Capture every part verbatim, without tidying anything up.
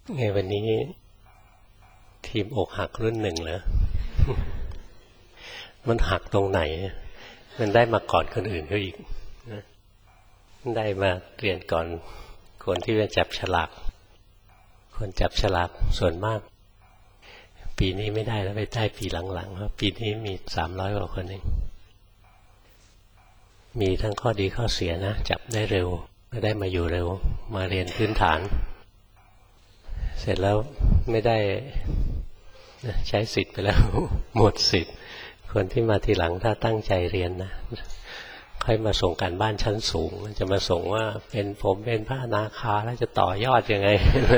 ไงวันนี้ทีมอกหักรุ่นหนึ่งเหรอ มันหักตรงไหนมันได้มาก่อนคนอื่นเขาอีกนะได้มาเรียนก่อนคนที่เป็นจับฉลากคนจับฉลากส่วนมากปีนี้ไม่ได้แล้วไปได้ปีหลังๆเพราะปีนี้มีสามร้อยกว่าคนเองมีทั้งข้อดีข้อเสียนะจับได้เร็วก็ได้มาอยู่เร็วมาเรียนพื้นฐานเสร็จแล้วไม่ได้ใช้สิทธิ์ไปแล้วหมดสิทธิ์คนที่มาทีหลังถ้าตั้งใจเรียนนะค่อยมาส่งการบ้านชั้นสูงจะมาส่งว่าเป็นผมเป็นพระอนาคาแล้วจะต่อยอดยังไง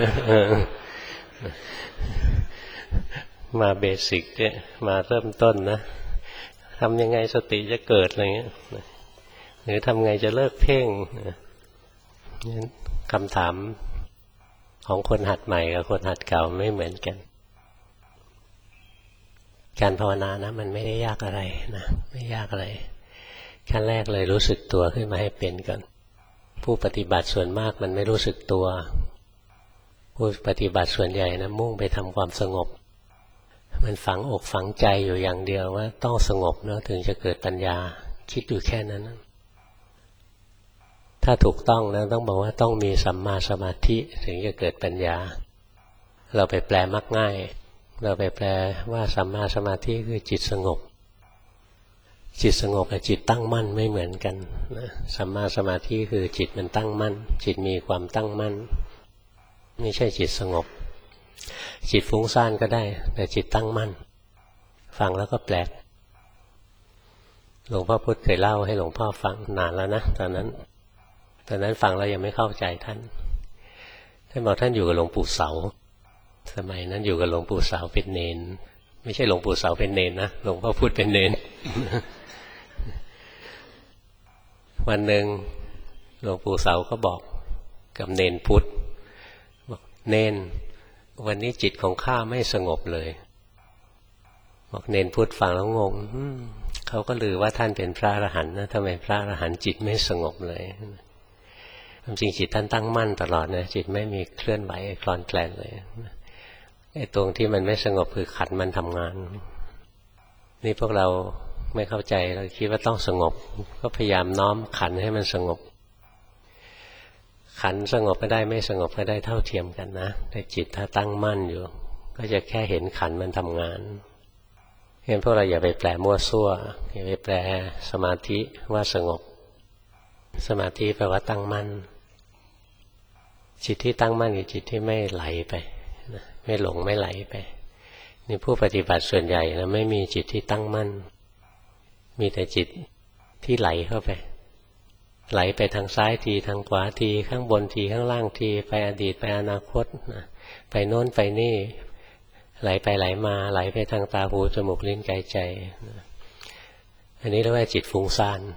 มาเบสิกเนี่ยมาเริ่มต้นนะทำยังไงสติจะเกิดอะไรเงี้ยหรือทำไงจะเลิกเพ่งคำถามของคนหัดใหม่กับคนหัดเก่าไม่เหมือนกันการภาวนานะมันไม่ได้ยากอะไรนะไม่ยากอะไรขั้นแรกเลยรู้สึกตัวขึ้นมาให้เป็นก่อนผู้ปฏิบัติส่วนมากมันไม่รู้สึกตัวผู้ปฏิบัติส่วนใหญ่นะมุ่งไปทำความสงบมันฝังอกฝังใจอยู่อย่างเดียวว่าต้องสงบเนาะถึงจะเกิดปัญญาคิดอยู่แค่นั้นนะถ้าถูกต้องนะต้องบอกว่าต้องมีสัมมาสมาธิถึงจะเกิดปัญญาเราไปแปลมักง่ายเราไปแปลว่าสัมมาสมาธิคือจิตสงบจิตสงบกับจิตตั้งมั่นไม่เหมือนกันนะสัมมาสมาธิคือจิตมันตั้งมั่นจิตมีความตั้งมั่นไม่ใช่จิตสงบจิตฟุ้งซ่านก็ได้แต่จิตตั้งมั่นฟังแล้วก็แปลกหลวงพ่อพุธเคยเล่าให้หลวงพ่อฟังนานแล้วนะตอนนั้นตอนนั้นฟังแล้วยังไม่เข้าใจท่านท่านบอกท่านอยู่กับหลวงปู่เสาสมัยนั้นอยู่กับหลวงปู่เสาเป็นเนนไม่ใช่หลวงปู่เสาเป็นเนนนะหลวงพ่อพุธเป็นเนน วันหนึ่งหลวงปู่เสาก็บอกกับเนนพุธบอกเนนวันนี้จิตของข้าไม่สงบเลยบอกเนนพุธฟังแล้วงงเขาก็ลือว่าท่านเป็นพระอรหันต์นะทำไมพระอรหันต์จิตไม่สงบเลยจริงจิตท่านตั้งมั่นตลอดนะจิตไม่มีเคลื่อนไหวคลอนแคลนเลยไอ้ตรงที่มันไม่สงบคือขันมันทำงานนี่พวกเราไม่เข้าใจเราคิดว่าต้องสงบก็พยายามน้อมขันให้มันสงบขันสงบก็ได้ไม่สงบก็ได้เท่าเทียมกันนะแต่จิตถ้าตั้งมั่นอยู่ก็จะแค่เห็นขันมันทำงานเพราะฉะนั้นพวกเราอย่าไปแปลมั่วซั่วอย่าไปแปลสมาธิว่าสงบสมาธิแปลว่าตั้งมั่นจิตที่ตั้งมั่นคือจิตที่ไม่ไหลไปไม่หลงไม่ไหลไปนี่ผู้ปฏิบัติส่วนใหญ่นะไม่มีจิตที่ตั้งมั่นมีแต่จิตที่ไหลเข้าไปไหลไปทางซ้ายทีทางขวาทีข้างบนทีข้างล่างทีไปอดีตไปอนาคตนะไปโน้นไปนี่ไหลไปไหลมาไหลไปทางตาหูจมูกลิ้นกายใจนะอันนี้เรียกว่าจิตฟุ้งซ่าน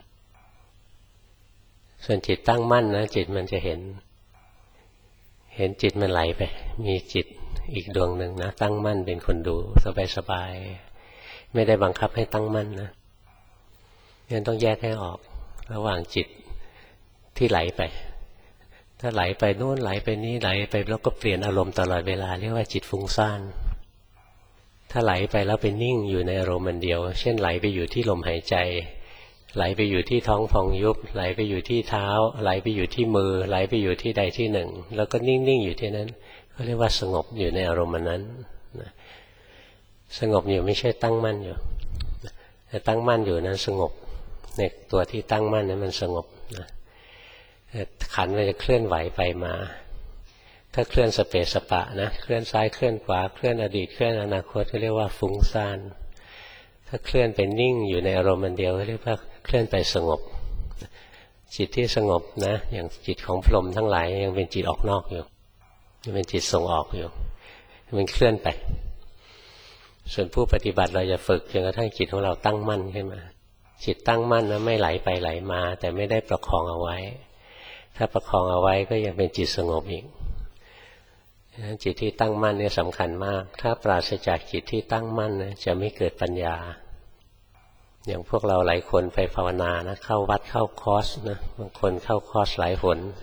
ส่วนจิตตั้งมั่นนะจิตมันจะเห็นเห็นจิตมันไหลไปมีจิตอีกดวงหนึ่งนะตั้งมั่นเป็นคนดูสบายๆไม่ได้บังคับให้ตั้งมั่นนะงั้นต้องแยกให้ออกระหว่างจิตที่ไหลไปถ้าไหลไปโน่นไหลไปนี้ไหลไปแล้วก็เปลี่ยนอารมณ์ตลอดเวลาเรียกว่าจิตฟุ้งซ่านถ้าไหลไปแล้วไปนิ่งอยู่ในอารมณ์มันเดียวเช่นไหลไปอยู่ที่ลมหายใจไหลไปอยู่ที่ท้องพองยุบไหลไปอยู่ที่เท้าไหลไปอยู่ที่มือไหลไปอยู่ที่ใดที่หนึ่งแล้วก็นิ่งๆอยู่ที่นั้นก็เรียกว่าสงบอยู่ในอารมณ์นั้นสงบอยู่ไม่ใช่ตั้งมั่นอยู่แต่ตั้งมั่นอยู่นั้นสงบในตัวที่ตั้งมั่นนั้นมันสงบนะขันมันจะเคลื่อนไหวไปมาถ้าเคลื่อนสเปสสปะนะเคลื่อนซ้ายเคลื่อนขวาเคลื่อนอดีตเคลื่อนอนาคตก็เรียกว่าฟุ้งซ่านถ้าเคลื่อนไปนิ่งอยู่ในอารมณ์มันเดียวก็เรียกว่าเคลื่อนไปสงบจิตที่สงบนะอย่างจิตของพรหมทั้งหลายยังเป็นจิตออกนอกอยู่ยังเป็นจิตส่งออกอยู่มันเคลื่อนไปส่วนผู้ปฏิบัติเราจะฝึกจนกระทั่งจิตของเราตั้งมั่นขึ้นมาจิตตั้งมั่นนะไม่ไหลไปไหลมาแต่ไม่ได้ประคองเอาไว้ถ้าประคองเอาไว้ก็ยังเป็นจิตสงบอีกจิตที่ตั้งมั่นนี่สำคัญมากถ้าปราศจากจิตที่ตั้งมั่นนะจะไม่เกิดปัญญาอย่างพวกเราหลายคนไปภาวนานะเข้าวัดเข้าคอร์สนะบางคนเข้าคอร์สหลายหน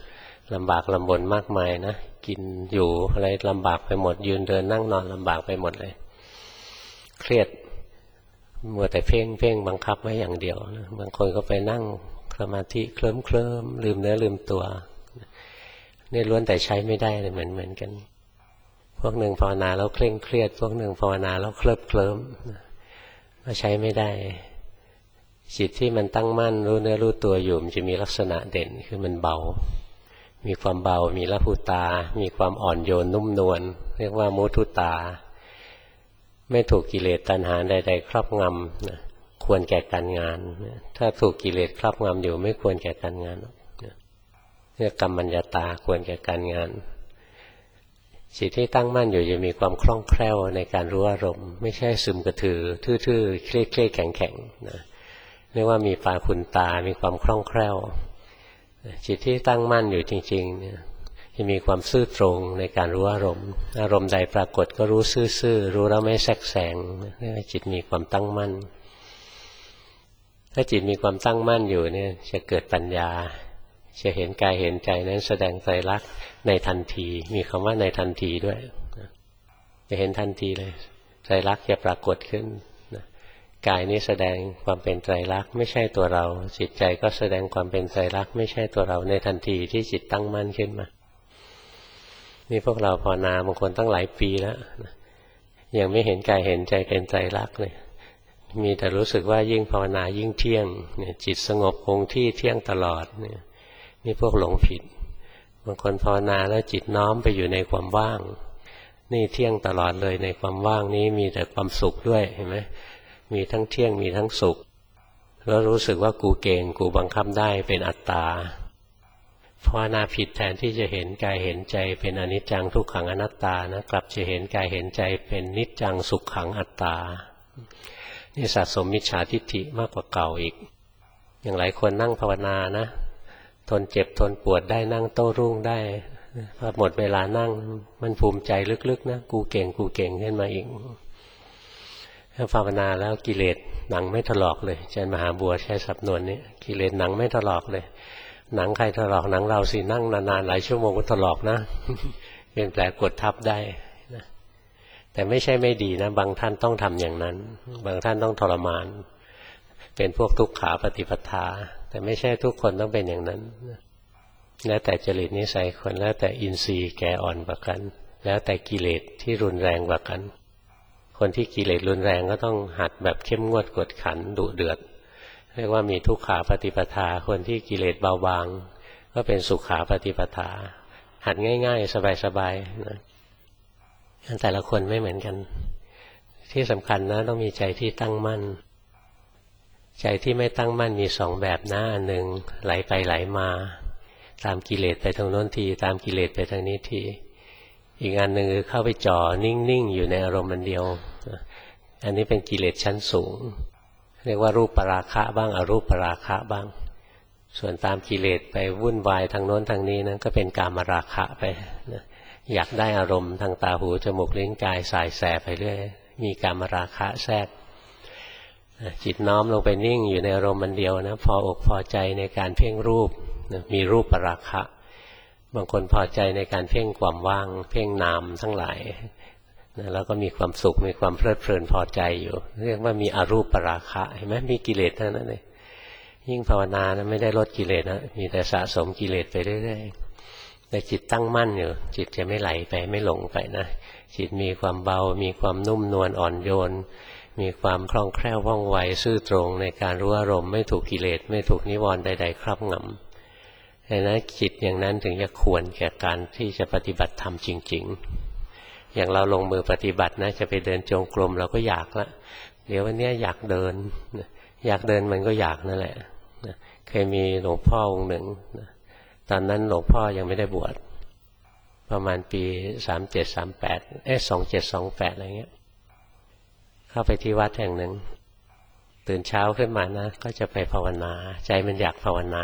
ลำบากลำบนมากมายนะกินอยู่อะไรลำบากไปหมดยืนเดินนั่งนอนลำบากไปหมดเลยเครียดมัวแต่เพ่งเพ่งบังคับไว้อย่างเดียวนะบางคนก็ไปนั่งสมาธิเคลิ้มเคลิ้มลืมเนื้อลืมตัวนี่ล้วนแต่ใช้ไม่ได้เลยเหมือนเหมือนกันพวกหนึ่งภาวนาแล้วเคร่งเครียดพวกหนึ่งภาวนาแล้วเคลิบเคลิ้มก็ใช้ไม่ได้จิตที่มันตั้งมั่นรู้เนื้อรู้ตัวอยู่มันจะมีลักษณะเด่นคือมันเบามีความเบามีละหุตามีความอ่อนโยนนุ่มนวลเรียกว่ามุทุตาไม่ถูกกิเลสตัณหาใดๆครอบงำนะควรแก่การงานถ้าถูกกิเลสครอบงำอยู่ไม่ควรแก่การงานเรียกกรรมัญญาตาควรแก่การงานจิตที่ตั้งมั่นอยู่จะมีความคล่องแคล่วในการรู้อารมณ์ไม่ใช่ซึมกระถือทื่อๆเครียดๆแข็งๆนะเรียกว่ามีปาขุนตามีความคล่องแคล่วจิตที่ตั้งมั่นอยู่จริงๆเนี่ยจะมีความซื่อตรงในการรู้อารมณ์อารมณ์ใดปรากฏก็รู้ซื่อๆรู้แล้วไม่แทรกแซงเรียกว่าจิตมีความตั้งมั่นถ้าจิตมีความตั้งมั่นอยู่เนี่ยจะเกิดปัญญาจะเห็นกายเห็นใจนั้นแสดงไตรลักษณ์ในทันทีมีคำว่าในทันทีด้วยจะเห็นทันทีเลยไตรลักษณ์จะปรากฏขึ้นกายนี้แสดงความเป็นไตรลักษณ์ไม่ใช่ตัวเราจิตใจก็แสดงความเป็นไตรลักษณ์ไม่ใช่ตัวเราในทันทีที่จิตตั้งมั่นขึ้นมานี่พวกเราภาวนาบางคนตั้งหลายปีแล้วยังไม่เห็นกายเห็นใจเป็นไตรลักษณ์เลยมีแต่รู้สึกว่ายิ่งภาวนายิ่งเที่ยงเนี่ยจิตสงบคงที่เที่ยงตลอดเนี่ยนี่พวกหลงผิดบางคนภาวนาแล้วจิตน้อมไปอยู่ในความว่างนี่เที่ยงตลอดเลยในความว่างนี้มีแต่ความสุขด้วยเห็นไหมมีทั้งเที่ยงมีทั้งสุขแล้วรู้สึกว่ากูเก่งกูบังคับได้เป็นอัตตาภาวนาผิดแทนที่จะเห็นกายเห็นใจเป็นอนิจจังทุกขังอนัตตานะกลับจะเห็นกายเห็นใจเป็นนิจจังสุขขังอัตตานี่สะสมมิจฉาทิฏฐิมากกว่าเก่าอีกอย่างหลายคนนั่งภาวนานะทนเจ็บทนปวดได้นั่งโต้รุ่งได้พอหมดเวลานั่งมันภูมิใจลึกๆนะกูเก่งกูเก่งขึ้นมาอีกถ้าภาวนาแล้วกิเลสหนังไม่ถลอกเลยอาจารย์มหาบัวใช้สำนวนนี้กิเลสหนังไม่ถลอกเลยหนังใครถลอกหนังเราสินั่งนานๆหลายชั่วโมงก็ถลอกนะเป็นแผลกดทับได้นะแต่ไม่ใช่ไม่ดีนะบางท่านต้องทำอย่างนั้นบางท่านต้องทรมานเป็นพวกทุกขาปฏิปทาแต่ไม่ใช่ทุกคนต้องเป็นอย่างนั้นแล้วแต่จริตนิสัยคนแล้วแต่อินทรีย์แก่อ่อนกว่ากันแล้วแต่กิเลสที่รุนแรงกว่ากันคนที่กิเลสรุนแรงก็ต้องหัดแบบเข้มงวดกวดขันดุเดือดเรียกว่ามีทุกขาปฏิปทาคนที่กิเลสเบาบางก็เป็นสุขาปฏิปทาหัดง่ายๆสบายๆนะแต่ละคนไม่เหมือนกันที่สำคัญนะต้องมีใจที่ตั้งมั่นใจที่ไม่ตั้งมั่นมีสองแบบนะอันหนึ่งไหลไปไหลมาตามกิเลสไปทางโน้นทีตามกิเลสไปทางนี้ทีอีกอันหนึ่งคือเข้าไปจ่อนิ่งๆอยู่ในอารมณ์มันเดียวอันนี้เป็นกิเลสชั้นสูงเรียกว่ารูปปราคะบ้างอรูปปราคะบ้างส่วนตามกิเลสไปวุ่นวายทางโน้นทางนี้นั้นก็เป็นกามราคะไปนะอยากได้อารมณ์ทางตาหูจมูกลิ้นกายสายแสไปเรื่อยมีกามราคะแทรกจิตน้อมลงไปนิ่งอยู่ในอารมณ์มันเดียวนะพออกพอใจในการเพ่งรูปมีรูปปราคะบางคนพอใจในการเพ่งความว่างเพ่งนามทั้งหลายนะแล้วก็มีความสุขมีความเพลิดเพลินพอใจอยู่เรียกว่ามีอรูปปราคะเห็นไหมมีกิเลสเท่านั้นเลยยิ่งภาวนานะไม่ได้ลดกิเลสนะมีแต่สะสมกิเลสไปเรื่อยๆแต่จิตตั้งมั่นอยู่จิตจะไม่ไหลไปไม่หลงไปนะจิตมีความเบามีความนุ่มนวลอ่อนโยนมีความคล่องแคล่วว่องไวซื่อตรงในการรู้อารมณ์ไม่ถูกกิเลสไม่ถูกนิวรณ์ใดๆครอบงำดังนั้นจิตอย่างนั้นถึงจะควรแก่การที่จะปฏิบัติธรรมจริงๆอย่างเราลงมือปฏิบัตินะจะไปเดินจงกรมเราก็อยากละเดี๋ยววันนี้อยากเดินอยากเดินมันก็อยากนั่นแหละเคยมีหลวงพ่อองค์หนึ่งตอนนั้นหลวงพ่อยังไม่ได้บวชประมาณปีสามเจ็ดสามแปดเอ๊ะสองเจ็ดสองแปดอะไรเงี้ยเข้าไปที่วัดแห่งหนึ่งตื่นเช้าขึ้นมานะก็จะไปภาวนาใจมันอยากภาวนา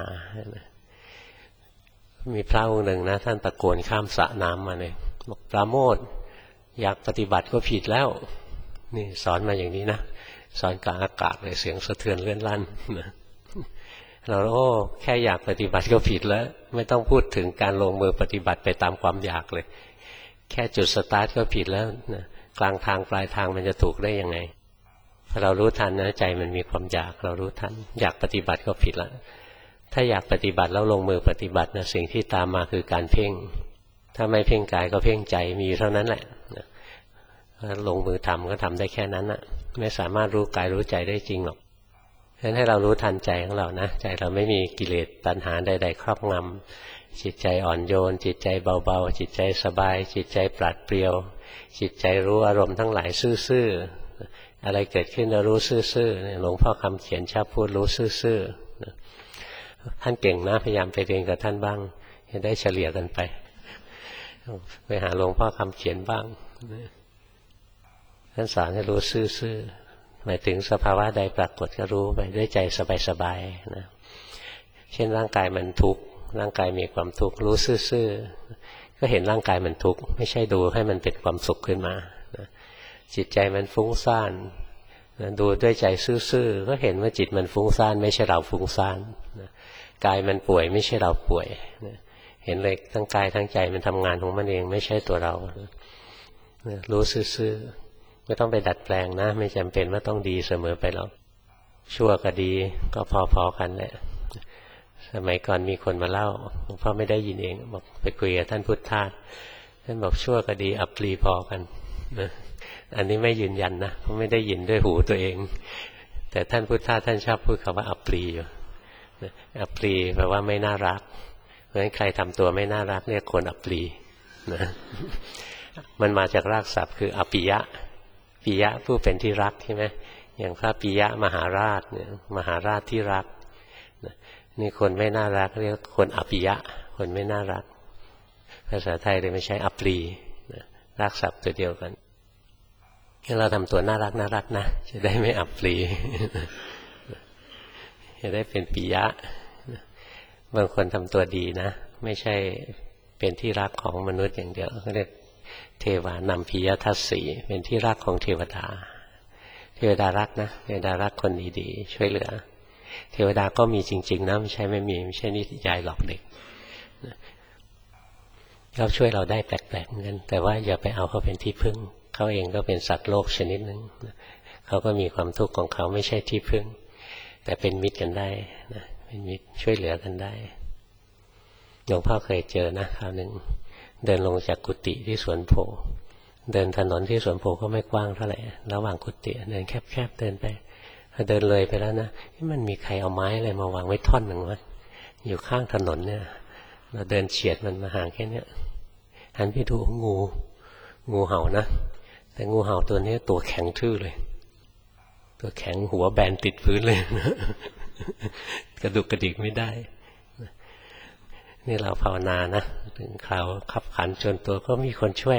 มีพระองค์หนึ่งนะท่านตะโกนข้ามสระน้ำมาเลยบอกปราโมทย์อยากปฏิบัติก็ผิดแล้วนี่สอนมาอย่างนี้นะสอนกลางอากาศเลยเสียงสะเทือนเลื่อนลั่นนะเราโอ้แค่อยากปฏิบัติก็ผิดแล้วไม่ต้องพูดถึงการลงมือปฏิบัติไปตามความอยากเลยแค่จุดสตาร์ทก็ผิดแล้วนะกลางทางปลายทางมันจะถูกได้ยังไงพอเรารู้ทันนะใจมันมีความอยากเรารู้ทันอยากปฏิบัติก็ผิดแล้วถ้าอยากปฏิบัติแล้วลงมือปฏิบัตินะสิ่งที่ตามมาคือการเพ่งถ้าไม่เพ่งกายก็เพ่งใจมีเท่านั้นแหละลงมือทำก็ทำได้แค่นั้นนะไม่สามารถรู้กายรู้ใจได้จริงหรอกฉะนั้นให้เรารู้ทันใจของเรานะใจเราไม่มีกิเลสตัณหาใดๆครอบงำจิตใจอ่อนโยนจิตใจเบาๆจิตใจสบายจิตใจปราดเปรียวจิตใจรู้อารมณ์ทั้งหลายซื่อๆอะไรเกิดขึ้นเรารู้ซื่อๆหลวงพ่อคำเขียนชอบพูดรู้ซื่อๆท่านเก่งนะพยายามไปเรียนกับท่านบ้างจะได้เฉลี่ยกันไปไปหาหลวงพ่อคำเขียนบ้างท่านสอนให้รู้ซื่อๆหมายถึงสภาวะใดปรากฏก็รู้ไปด้วยใจสบายๆนะเช่นร่างกายมันทุกข์ร่างกายมีความทุกข์รู้ซื่อๆก็เห็นร่างกายมันทุกข์ไม่ใช่ดูให้มันเป็นความสุขขึ้นมานะจิตใจมันฟุ้งซ่านนะดูด้วยใจซื่อๆก็เห็นว่าจิตมันฟุ้งซ่านไม่ใช่เราฟุ้งซ่านนะกายมันป่วยไม่ใช่เราป่วยนะเห็นเลยทั้งกายทั้งใจมันทำงานของมันเองไม่ใช่ตัวเรานะรู้ซื่อๆไม่ต้องไปดัดแปลงนะไม่จำเป็นว่าต้องดีเสมอไปหรอกชั่วก็ดีก็พอๆกันแหละสมัยก่อนมีคนมาเล่าหลวงพ่อไม่ได้ยินเองบอกไปคุยกับท่านพุทธทาสท่านบอกชั่วก็ดีอัปรีพอกันนะอันนี้ไม่ยืนยันนะเพราะไม่ได้ยินด้วยหูตัวเองแต่ท่านพุทธทาสท่านชอบพูดคำว่าอัปรีอยู่อัปรีแปลว่าไม่น่ารักเพราะฉะนั้นใครทำตัวไม่น่ารักเรียกคนอัปรีนะมันมาจากรากศัพท์คืออปิยะปิยะผู้เป็นที่รักใช่ไหมอย่างพระปิยะมหาราชเนี่ยมหาราชที่รักนี่คนไม่น่ารักเรียกคนอปิยะคนไม่น่ารักภาษาไทยเลยไม่ใช่อัปรีรากศัพท์ตัวเดียวกันให้เราทำตัวน่ารักน่ารักนะจะได้ไม่อัปรีจะได้เป็นปิยะบางคนทำตัวดีนะไม่ใช่เป็นที่รักของมนุษย์อย่างเดียวเขาเรียกเทวานัมพิยทัสสีเป็นที่รักของเทวดาเทวดารักนะเทวดารักคนดีๆช่วยเหลือเทวดาก็มีจริงๆนะไม่ใช่ไม่มีไม่ใช่นิยายหลอกเด็กเขาช่วยเราได้แปลกๆเหมือนกันแต่ว่าอย่าไปเอาเขาเป็นที่พึ่งเขาเองก็เป็นสัตว์โลกชนิดหนึ่งเขาก็มีความทุกข์ของเขาไม่ใช่ที่พึ่งแต่เป็นมิตรกันได้นะเป็นมิตรช่วยเหลือกันได้หลวงพ่อเคยเจอนะคราวหนึ่งเดินลงจากกุฏิที่สวนโพเดินถนนที่สวนโพก็ไม่กว้างเท่าไหร่ระหว่างกุฏิเดินแคบๆเดินไปพอเดินเลยไปแล้วนะมันมีใครเอาไม้อะไรมาวางไว้ท่อนหนึ่งวะอยู่ข้างถนนเนี่ยเราเดินเฉียดมันมาห่างแค่นี้หันไปดูงูงูเห่านะแต่งูเห่าตัวนี้ตัวแข็งทื่อเลยตัวแข็งหัวแบนติดพื้นเลยกระดุกกระดิกไม่ได้นี่เราภาวนานะถึงคราวขับขันจนตัวก็มีคนช่วย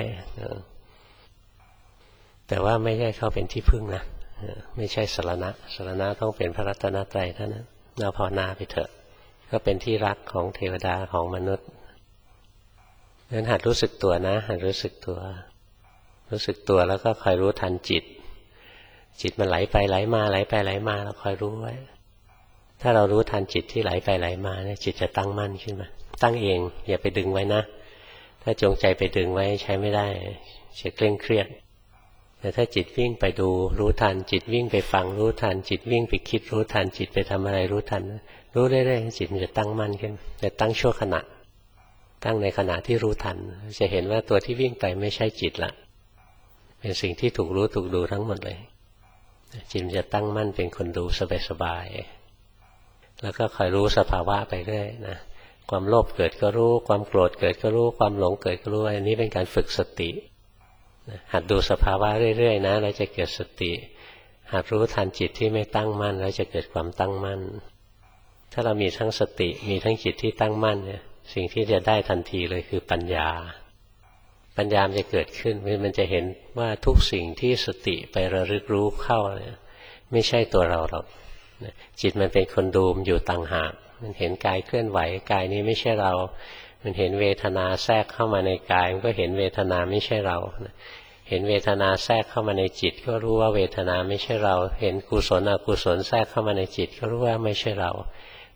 แต่ว่าไม่ใช่เขาเป็นที่พึ่งนะไม่ใช่สรณะสรณะต้องเป็นพระรัตนตรัยเท่านั้นเราภาวนาไปเถอะก็เป็นที่รักของเทวดาของมนุษย์นั้นหัดรู้สึกตัวนะหัดรู้สึกตัวรู้สึกตัวแล้วก็คอยรู้ทันจิตจิตมันไหลไปไหลมาไหลไปไหลมาเราคอยรู้ไว้ถ้าเรารู้ทันจิตที่ไหลไปไหลมาเนี่ยจิตจะตั้งมั่นขึ้นมาตั้งเองอย่าไปดึงไว้นะถ้าจงใจไปดึงไว้ใช้ไม่ได้จะเคร่งเครียดแต่ถ้าจิตวิ่งไปดูรู้ทันจิตวิ่งไปฟังรู้ทันจิตวิ่งไปคิดรู้ทันจิตไปทำอะไรรู้ทันรู้เรื่อยๆจิตมันจะตั้งมั่นขึ้นแต่ตั้งชั่วขณะตั้งในขณะที่รู้ทันจะเห็นว่าตัวที่วิ่งไปไม่ใช่จิตละเป็นสิ่งที่ถูกรู้ถูกดูทั้งหมดเลยจิตมันจะตั้งมั่นเป็นคนดูสบายๆแล้วก็คอยรู้สภาวะไปเรื่อยนะความโลภเกิดก็รู้ความโกรธเกิดก็รู้ความหลงเกิดก็รู้อันนี้เป็นการฝึกสติหัดดูสภาวะเรื่อยๆนะแล้วจะเกิดสติหัดรู้ทันจิตที่ไม่ตั้งมั่นแล้วจะเกิดความตั้งมั่นถ้าเรามีทั้งสติมีทั้งจิตที่ตั้งมั่นเนี่ยสิ่งที่จะได้ทันทีเลยคือปัญญาปัญญาจะเกิดขึ้นมันจะเห็นว่าทุกสิ่งที่สติไประลึกรู้เข้าเนี่ยไม่ใช่ตัวเราหรอกจิตมันเป็นคนดูมอยู่ต่างหากมันเห็นกายเคลื่อนไหวกายนี้ไม่ใช่เรามันเห็นเวทนาแทรกเข้ามาในกายมันก็เห็นเวทนาไม่ใช่เราเห็นเวทนาแทรกเข้ามาในจิตก็รู้ว่าเวทนาไม่ใช่เราเห็นกุศลอกุศลแทรกเข้ามาในจิตก็รู้ว่าไม่ใช่เรา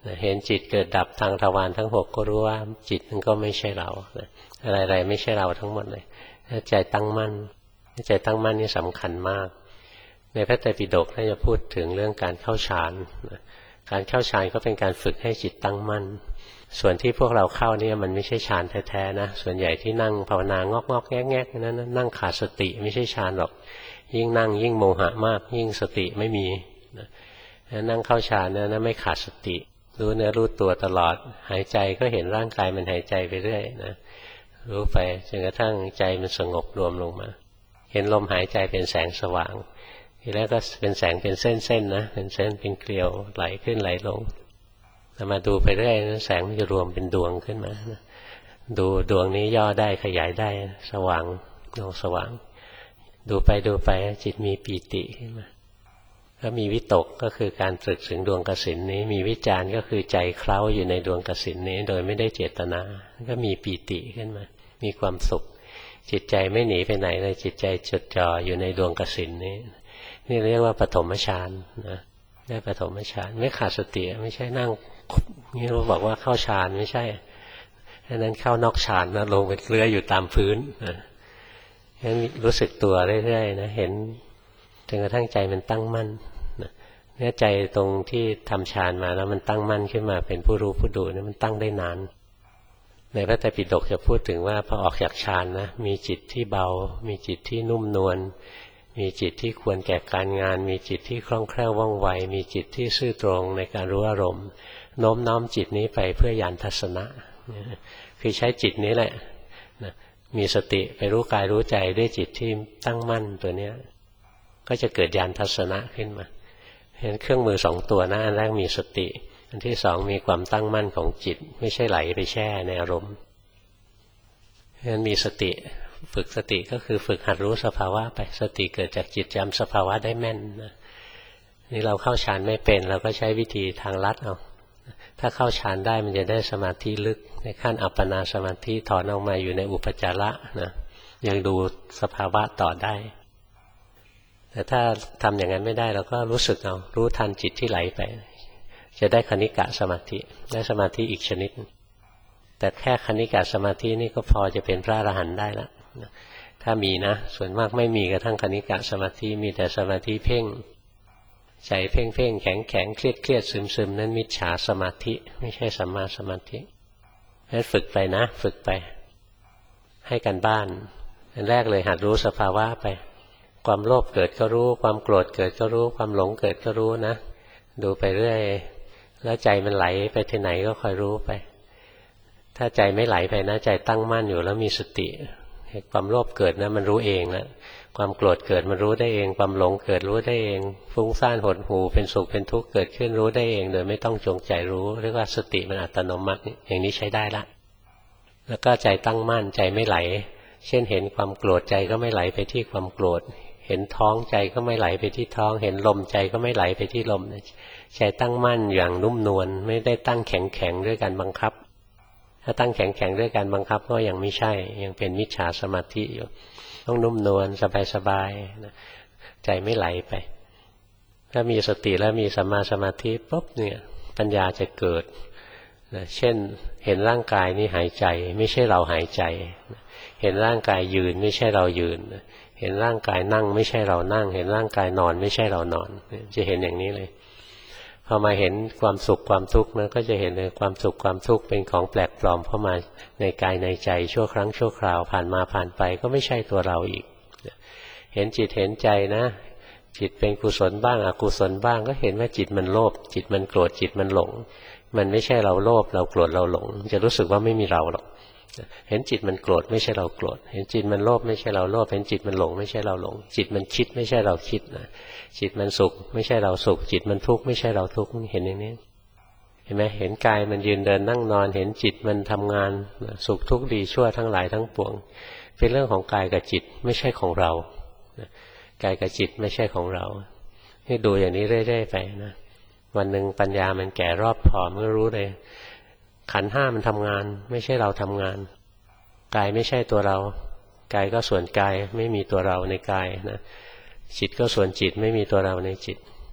เห็นจิตเกิดดับทางทวารทั้งหกก็รู้ว่าจิตมันก็ไม่ใช่เราอะไรๆไม่ใช่เราทั้งหมดเลยใจตั้งมั่นใจตั้งมั่นนี่สำคัญมากในพระไตรปิฎกท่านจะพูดถึงเรื่องการเข้าฌานการเข้าฌานก็เป็นการฝึกให้จิตตั้งมั่นส่วนที่พวกเราเข้าเนี่ยมันไม่ใช่ฌานแท้ๆนะส่วนใหญ่ที่นั่งภาวนางอกงอกแงกแงกนั้นนั่งขาดสติไม่ใช่ฌานหรอกยิ่งนั่งยิ่งโมหะมากยิ่งสติไม่มีนั่งเข้าฌานนั้นไม่ขาดสติรู้เนื้อรู้ตัวตลอดหายใจก็เห็นร่างกายมันหายใจไปเรื่อยนะรู้ไปจนกระทั่งใจมันสงบรวมลงมาเห็นลมหายใจเป็นแสงสว่างทีแรกก็เป็นแสงเป็นเส้นๆนะเป็นเส้นเป็นเกลียวไหลขึ้นไหลลงแต่มาดูไปเรื่อยนะแสงมันจะรวมเป็นดวงขึ้นมานะดูดวงนี้ย่อได้ขยายได้สว่างดวงสว่างดูไปดูไปจิตมีปีติขึ้นมาก็มีวิตกก็คือการตรึกถึงดวงกสิณนี้มีวิจารณ์ก็คือใจเคล้าอยู่ในดวงกสิณนี้โดยไม่ได้เจตนาก็มีปีติขึ้นมามีความสุขจิตใจไม่หนีไปไหนเลยจิตใจจดจ่ออยู่ในดวงกสิณนี้นี่เรียกว่าปฐมฌานนะได้ปฐมฌานไม่ขาดสติไม่ใช่นั่งนี่เราบอกว่าเข้าฌานไม่ใช่อันนั้นเข้านอกฌานนะลงไปเลื้อยอยู่ตามพื้นนะงั้นรู้สึกตัวเรื่อยๆนะเห็นจนกระทั่งใจมันตั้งมั่นเนี่ยใจตรงที่ทำฌานมาแล้วมันตั้งมั่นขึ้นมาเป็นผู้รู้ผู้ดูเนี่ยมันตั้งได้นานในพระไตรปิฎกจะพูดถึงว่าพอออกจากฌานนะมีจิตที่เบามีจิตที่นุ่มนวลมีจิตที่ควรแก่การงานมีจิตที่คล่องแคล่วว่องไวมีจิตที่ซื่อตรงในการรู้อารมณ์โน้มน้อมจิตนี้ไปเพื่อญาณทัศนะคือใช้จิตนี้แหละมีสติไปรู้กายรู้ใจด้วยจิตที่ตั้งมั่นตัวเนี้ยก็จะเกิดญาณทัศนะขึ้นมาเห็นเครื่องมือสองตัวนะอันแรกมีสติอันที่สองมีความตั้งมั่นของจิตไม่ใช่ไหลไปแช่ในอารมณ์ฉะนั้นมีสติฝึกสติก็คือฝึกหัดรู้สภาวะไปสติเกิดจากจิตจำสภาวะได้แม่นนะนี่เราเข้าฌานไม่เป็นเราก็ใช้วิธีทางลัดเอาถ้าเข้าฌานได้มันจะได้สมาธิลึกในขั้นอัปปนาสมาธิถอนออกมาอยู่ในอุปจาระนะยังดูสภาวะต่อได้แต่ถ้าทำอย่างนั้นไม่ได้เราก็รู้สึกเอารู้ทันจิตที่ไหลไปจะได้คณิกะสมาธิได้สมาธิอีกชนิดแต่แค่คณิกะสมาธินี่ก็พอจะเป็นพระอรหันต์ได้ละถ้ามีนะส่วนมากไม่มีกระทั่งคณิกะสมาธิมีแต่สมาธิเพ่งใจเพ่งเพ่งแข็งแข็งเครียดเครียดซึมซึมนั่นมิจฉาสมาธิไม่ใช่สัมมาสมาธิงั้นฝึกไปนะฝึกไปให้กันบ้านอันแรกเลยหัดรู้สภาวะไปความโลภเกิดก็รู้ความโกรธเกิดก็รู้ความหลงเกิดก็รู้นะดูไปเรื่อยแล้วใจมันไหลไปที่ไหนก็คอยรู้ไปถ้าใจไม่ไหลไปนะใจตั้งมั่นอยู่แล้วมีสติความโลภเกิดนะมันรู้เองนะความโกรธเกิดมันรู้ได้เองความหลงเกิดรู้ได้เองฟุ้งซ่านหดหู่เป็นสุขเป็นทุกข์เกิดขึ้นรู้ได้เองโดยไม่ต้องจงใจรู้เรียกว่าสติมันอัตโนมัติอย่างนี้ใช้ได้ละแล้วก็ใจตั้งมั่นใจไม่ไหลเช่นเห็นความโกรธใจก็ไม่ไหลไปที่ความโกรธเห็นท้องใจก็ไม่ไหลไปที่ท้องเห็นลมใจก็ไม่ไหลไปที่ลมใจตั้งมั่นอย่างนุ่มนวลไม่ได้ตั้งแข็งแข็งด้วยการบังคับถ้าตั้งแข็งแข็งด้วยการบังคับก็ยังไม่ใช่ยังเป็นมิจฉาสมาธิอยู่ต้องนุ่มนวลสบายๆใจไม่ไหลไปถ้ามีสติแล้วมีสัมมาสมาธิปุ๊บเนี่ยปัญญาจะเกิดเช่นเห็นร่างกายนี้หายใจไม่ใช่เราหายใจเห็นร่างกายยืนไม่ใช่เรายืนเห็นร่างกายนั่งไม่ใช่เรานั่งเห็นร่างกายนอนไม่ใช่เรานอนจะเห็นอย่างนี้เลยพอมาเห็นความสุขความทุกข์นะก็จะเห็นเลยความสุขความทุกข์เป็นของแปลกปลอมเข้ามาในกายในใจชั่วครั้งชั่วคราวผ่านมาผ่านไปก็ไม่ใช่ตัวเราอีกเห็นจิตเห็นใจนะจิตเป็นกุศลบ้างอกุศลบ้างก็เห็นว่าจิตมันโลภจิตมันโกรธจิตมันหลงมันไม่ใช่เราโลภเราโกรธเราหลงจะรู้สึกว่าไม่มีเราหรอกเห็นจิตมันโกรธไม่ใช่เราโกรธเห็นจิตมันโลภไม่ใช่เราโลภเห็นจิตมันหลงไม่ใช่เราหลงจิตมันคิดไม่ใช่เราคิดนะจิตมันสุขไม่ใช่เราสุขจิตมันทุกข์ไม่ใช่เราทุกข์เห็นอย่างนี้เห็นไหมเห็นกายมันยืนเดินนั่งนอนเห็นจิตมันทำงานสุขทุกข์ดีชั่วทั้งหลายทั้งปวงเป็นเรื่องของกายกับจิตไม่ใช่ของเรากายกับจิตไม่ใช่ของเราให้ดูอย่างนี้เรื่อยๆไปนะวันหนึ่งปัญญามันแก่รอบพอมันก็รู้เลยขันธ์ห้ามันทำงานไม่ใช่เราทำงานกายไม่ใช่ตัวเรากายก็ส่วนกายไม่มีตัวเราในกายนะจิตก็ส่วนจิตไม่มีตัวเราในจิต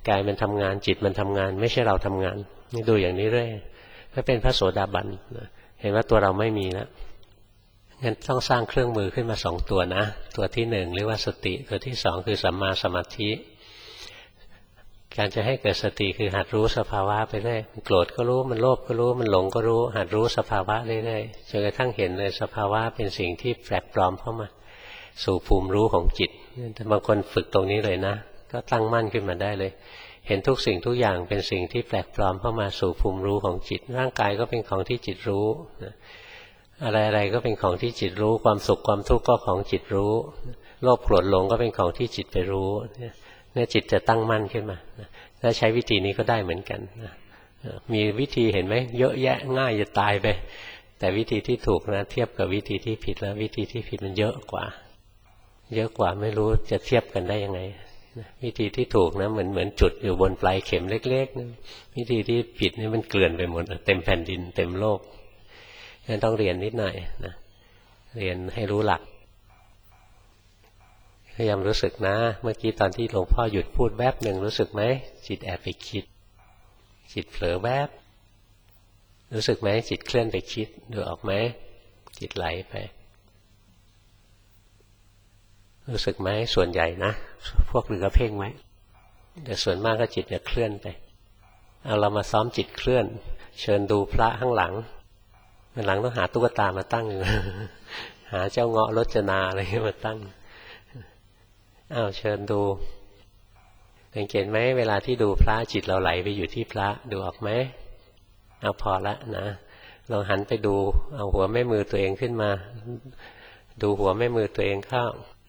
กายมันทำงานจิตมันทำงานไม่ใช่เราทำงานนี่ดูอย่างนี้เรื่อยถ้าเป็นพระโสดาบันเห็นว่าตัวเราไม่มีแล้วงั้นต้องสร้างเครื่องมือขึ้นมาสองตัวนะตัวที่หนึ่งเรียกว่าสติตัวที่สองคือสัมมาสมาธิการจะให้เกิดสติคือหัดรู้สภาวะไปเรื่อยมันโกรธก็รู้มันโลภก็รู้มันหลงก็รู้หัดรู้สภาวะเรื่อยๆจนกระทั่งเห็นเลยสภาวะเป็นสิ่งที่แปลกปลอมเข้ามาสู่ภูมิรู้ของจิตแต่บางคนฝึกตรงนี้เลยนะก็ตั้งมั่นขึ้นมาได้เลยเห็นทุกสิ่งทุกอย่างเป็นสิ่งที่แปลกปลอมเข้ามาสู่ภูมิรู้ของจิตร่างกายก็เป็นของที่จิตรู้อะไรๆก็เป็นของที่จิตรู้ความสุขความทุกข์ก็ของจิตรู้โลภโกรธหลงก็เป็นของที่จิตไปรู้เนี่ยจิตจะตั้งมั่นขึ้นมาถ้าใช้วิธีนี้ก็ได้เหมือนกันมีวิธีเห็นไหมเยอะแยะง่ายจะตายไปแต่วิธีที่ถูกนะเทียบกับวิธีที่ผิดแล้ววิธีที่ผิดมันเยอะกว่าเยอะกว่าไม่รู้จะเทียบกันได้ยังไงวิธีที่ถูกนะเหมือนเหมือนจุดอยู่บนปลายเข็มเล็กๆนะวิธีที่ผิดนี่มันเกลื่อนไปหมดเต็มแผ่นดินเต็มโลกงั้นต้องเรียนนิดหน่อยนะเรียนให้รู้หลักพยายามรู้สึกนะเมื่อกี้ตอนที่หลวงพ่อหยุดพูดแวบหนึ่งรู้สึกไหมจิตแอบไปคิดจิตเผลอแวบรู้สึกไหมจิตเคลื่อนไปคิดดูออกไหมจิตไหลไปรู้สึกไหมส่วนใหญ่นะพวกเรือเพ่งไว้แต่ส่วนมากก็จิตจะเคลื่อนไปเอาเรามาซ้อมจิตเคลื่อนเชิญดูพระข้างหลังข้างหลังต้องหาตุ๊กตามาตั้งอยู่ หาเจ้าเงาะรจนาอะไรมาตั้งอ้าวเชิญดูสังเกตไหมเวลาที่ดูพระจิตเราไหลไปอยู่ที่พระดูออกไหมเอาพอละนะลองหันไปดูเอาหัวแม่มือตัวเองขึ้นมาดูหัวแม่มือตัวเองเข้า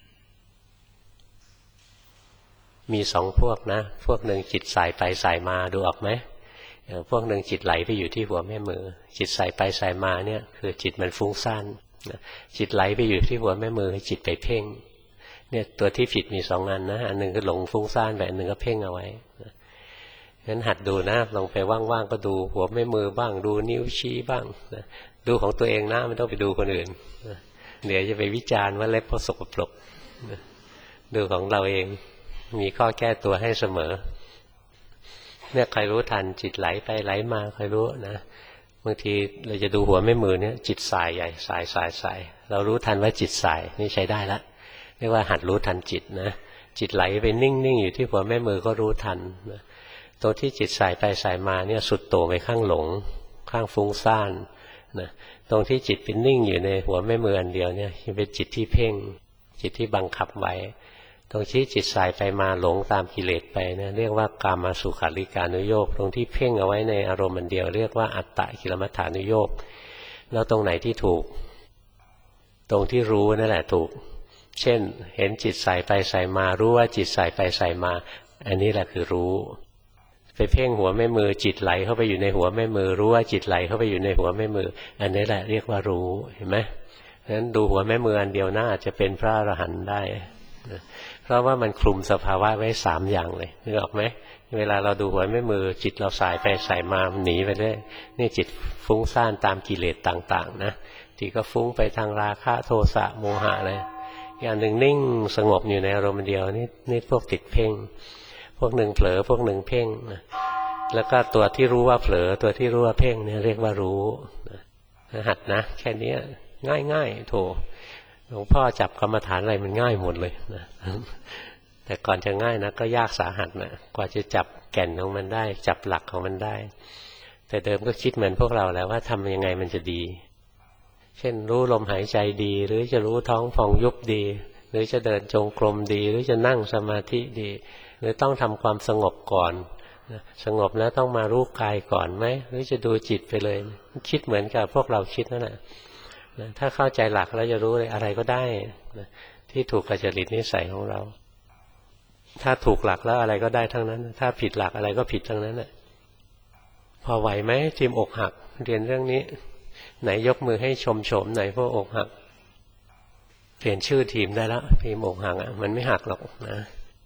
มีสองพวกนะพวกหนึ่งจิตสายไปสายมาดูออกไหมพวกหนึ่งจิตไหลไปอยู่ที่หัวแม่มือจิตสายไปสายมาเนี่ยคือจิตมันฟุ้งซ่านจิตไหลไปอยู่ที่หัวแม่มือจิตไปเพ่งเนี่ยตัวที่ผิดมีสองอันนะอันหนึ่งก็หลงฟุ้งซ่านแบบหนึ่งก็เพ่งเอาไว้งั้นหัดดูนะลองไปว่างๆก็ดูหัวแม่มือบ้างดูนิ้วชี้บ้างดูของตัวเองนะไม่ต้องไปดูคนอื่นเดี๋ยวจะไปวิจารณ์ว่าเล็บเขาสกปรกดูของเราเองมีข้อแก้ตัวให้เสมอเนี่ยใครรู้ทันจิตไหลไปไหลมาใครรู้นะบางทีเราจะดูหัวแม่มือเนี่ยจิตสายใหญ่สายสายสายเรารู้ทันว่าจิตสายนี่ใช้ได้ละเรียกว่าหัดรู้ทันจิตนะจิตไหลไปนิ่งๆอยู่ที่หัวแม่มือก็รู้ทันนะตรงที่จิตสายไปสายมาเนี่ยสุดโต่งไปข้างหลงข้างฟุ้งซ่านนะตรงที่จิตเป็นนิ่งอยู่ในหัวแม่มืออันเดียวเนี่ยเป็นจิตที่เพ่งจิตที่บังคับไว้ตรงที่จิตสายไปมาหลงตามกิเลสไปนะเรียกว่ากามสุขาริการุโยคตรงที่เพ่งเอาไว้ในอารมณ์อันเดียวเรียกว่าอัตตกิลมัฏฐานุโยคแล้วตรงไหนที่ถูกตรงที่รู้นั่นแหละถูกเช่นเห็นจิตสายไปสายมารู้ว่าจิตสายไปสายมาอันนี้แหละคือรู้ไปเพ่งหัวแม่มือจิตไหลเข้าไปอยู่ในหัวแม่มือรู้ว่าจิตไหลเข้าไปอยู่ในหัวแม่มืออันนี้แหละเรียกว่ารู้เห็นไหมงั้นดูหัวแม่มืออันเดียวน่าจะเป็นพระอรหันต์ได้เพราะว่ามันคลุมสภาวะไว้สามอย่างเลยนึกออกไหมเวลาเราดูหัวแม่มือจิตเราสายไปสายมาหนีไปเรื่อยนี่จิตฟุ้งซ่านตามกิเลสต่างๆนะที่ก็ฟุ้งไปทางราคะโทสะโมหะเลยอย่างหนึ่งนิ่งสงบอยู่ในอารมณ์เดียวนี่นี่พวกติดเพ่งพวกหนึ่งเผลอพวกหนึ่งเพ่งแล้วก็ตัวที่รู้ว่าเผลอตัวที่รู้ว่าเพ่งเนี่ยเรียกว่ารู้หัดนะแค่นี้ง่ายๆโถหลวงพ่อจับกรรมฐานอะไรมันง่ายหมดเลยนะแต่ก่อนจะง่ายนะก็ยากสาหัสนะกว่าจะจับแก่นของมันได้จับหลักของมันได้แต่เดิมก็คิดเหมือนพวกเราแล้วว่าทำยังไงมันจะดีเช่นรู้ลมหายใจดีหรือจะรู้ท้องพองยุบดีหรือจะเดินจงกรมดีหรือจะนั่งสมาธิดีหรือต้องทำความสงบก่อนสงบแล้วต้องมารู้กายก่อนไหมหรือจะดูจิตไปเลยคิดเหมือนกับพวกเราคิดนั่นแหละถ้าเข้าใจหลักแล้วจะรู้เลยอะไรก็ได้ที่ถูกกับจริตนิสัยของเราถ้าถูกหลักแล้วอะไรก็ได้ทั้งนั้นถ้าผิดหลักอะไรก็ผิดทั้งนั้นแหละพอไหวไหมทีมอกหักเรียนเรื่องนี้ไหนยกมือให้ชมโฉมไหนพวกอกหักเปลี่ยนชื่อทีมได้แล้วทีมอกหักอ่ะมันไม่หักหรอกนะ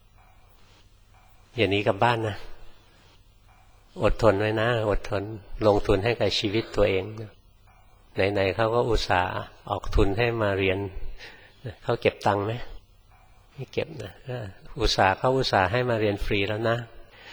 อย่าหนีกลับบ้านนะอดทนไว้นะอดทนลงทุนให้กับชีวิตตัวเองไหนๆเขาก็อุตส่าห์ออกทุนให้มาเรียนเขาเก็บตังค์ไหมไม่เก็บนะอุตส่าห์เขาอุตส่าห์ให้มาเรียนฟรีแล้วนะ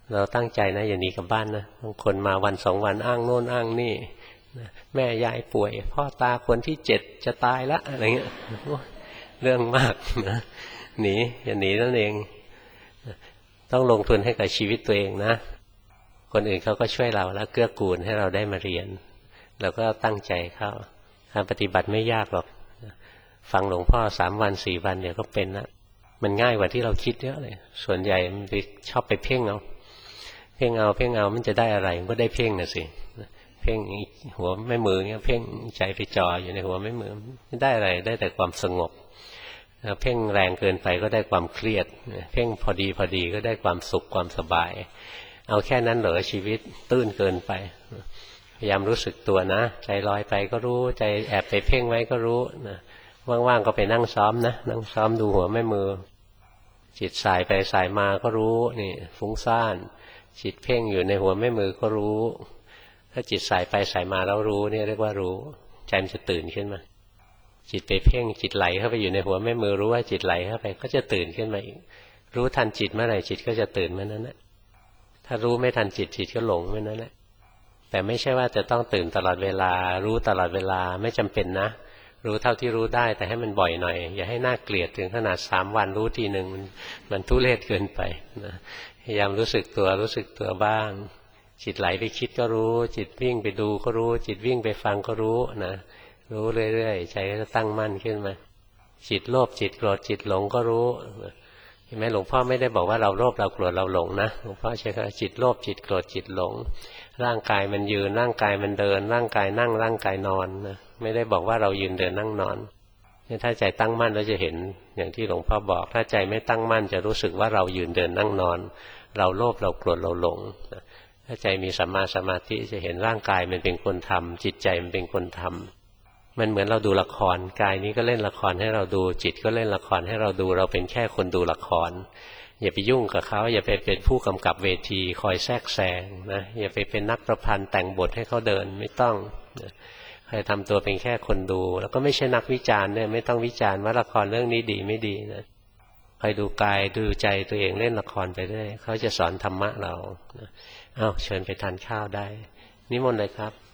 เราตั้งใจนะอย่าหนีกลับบ้านนะบางคนมาวันสองวันอ้างโน่นอ้างนี่แม่ยายป่วยพ่อตาคนที่เจ็ดจะตายละอะไรเงี้ยเรื่องมากนะหนีอย่าหนีนั่นเองต้องลงทุนให้กับชีวิตตัวเองนะคนอื่นเขาก็ช่วยเราแล้วเกื้อกูลให้เราได้มาเรียนเราก็ตั้งใจเข้าการปฏิบัติไม่ยากหรอกฟังหลวงพ่อสามวันสี่วันเดี๋ยวก็เป็นละมันง่ายกว่าที่เราคิดเยอะเลยส่วนใหญ่มันชอบไปเพ่งเอาเพ่งเอาเพ่งเอามันจะได้อะไรมันก็ได้เพ่งน่ะสิเพ่งหัวไม่มือเงี้ยเพ่งใจไปจ่ออยู่ในหัวไม่มือไม่ได้อะไรได้แต่ความสงบเพ่งแรงเกินไปก็ได้ความเครียดเพ่งพอดีพอดีก็ได้ความสุขความสบายเอาแค่นั้นเหรอชีวิตตื้นเกินไปพยายามรู้สึกตัวนะใจลอยไปก็รู้ใจแอบไปเพ่งไว้ก็รู้นะว่างๆก็ไปนั่งซ้อมนะนั่งซ้อมดูหัวแม่มือจิตสายไปสายมาก็รู้นี่ฟุ้งซ่านจิตเพ่งอยู่ในหัวแม่มือก็รู้ถ้าจิตสายไปสายมาแล้วรู้เนี่ยเรียกว่ารู้ใจมันจะตื่นขึ้นมาจิตไปเพ่งจิตไหลเข้าไปอยู่ในหัวแม่มือรู้ว่าจิตไหลเข้าไปก็จะตื่นขึ้นมาอีกรู้ทันจิตเมื่อไหร่จิตก็จะตื่นเมื่อนั้นแหละถ้ารู้ไม่ทันจิตจิตก็หลงเมื่อนั้นแหละแต่ไม่ใช่ว่าจะต้องตื่นตลอดเวลารู้ตลอดเวลาไม่จำเป็นนะรู้เท่าที่รู้ได้แต่ให้มันบ่อยหน่อยอย่าให้น่าเกลียดถึงขนาดสามวันรู้ทีหนึ่งมันทุเรศเกินไปนะพยายามรู้สึกตัวรู้สึกตัวบ้างจิตไหลไปคิดก็รู้จิตวิ่งไปดูก็รู้จิตวิ่งไปฟังก็รู้นะรู้เรื่อยๆใจก็จะตั้งมั่นขึ้นมาจิตโลภจิตโกรธจิตหลงก็รู้เห็นไหมหลวงพ่อไม่ได้บอกว่าเราโลภเราโกรธเราหลงนะหลวงพ่อใช้คำว่าจิตโลภจิตโกรธจิตหลงร่างกายมันยืนร่างกายมันเดินร่างกายนั่งร่างกายนอนนะไม่ได้บอกว่าเรายืนเดินนั่งนอนถ้าใจตั้งมั่นเราจะเห็นอย่างที่หลวงพ่อบอกถ้าใจไม่ตั้งมั่นจะรู้สึกว่าเรายืนเดินนั่งนอนเราโลภเราโกรธเราหลงถ้าใจมีสัมมาสมาธิจะเห็นร่างกายมันเป็นคนทำจิตใจมันเป็นคนทำมันเหมือนเราดูละครกายนี้ก็เล่นละครให้เราดูจิตก็เล่นละครให้เราดูเราเป็นแค่คนดูละครอย่าไปยุ่งกับเขาอย่าไปเป็นผู้กำกับเวทีคอยแทรกแซงนะอย่าไปเป็นนักประพันธ์แต่งบทให้เขาเดินไม่ต้องนะใครทำตัวเป็นแค่คนดูแล้วก็ไม่ใช่นักวิจารณ์เนี่ยไม่ต้องวิจารณ์ว่าละครเรื่องนี้ดีไม่ดีนะคอยดูกายดูใจตัวเองเล่นละครไปเรื่อยเขาจะสอนธรรมะเรานะอ้าวเชิญไปทานข้าวได้นิมนต์เลยครับ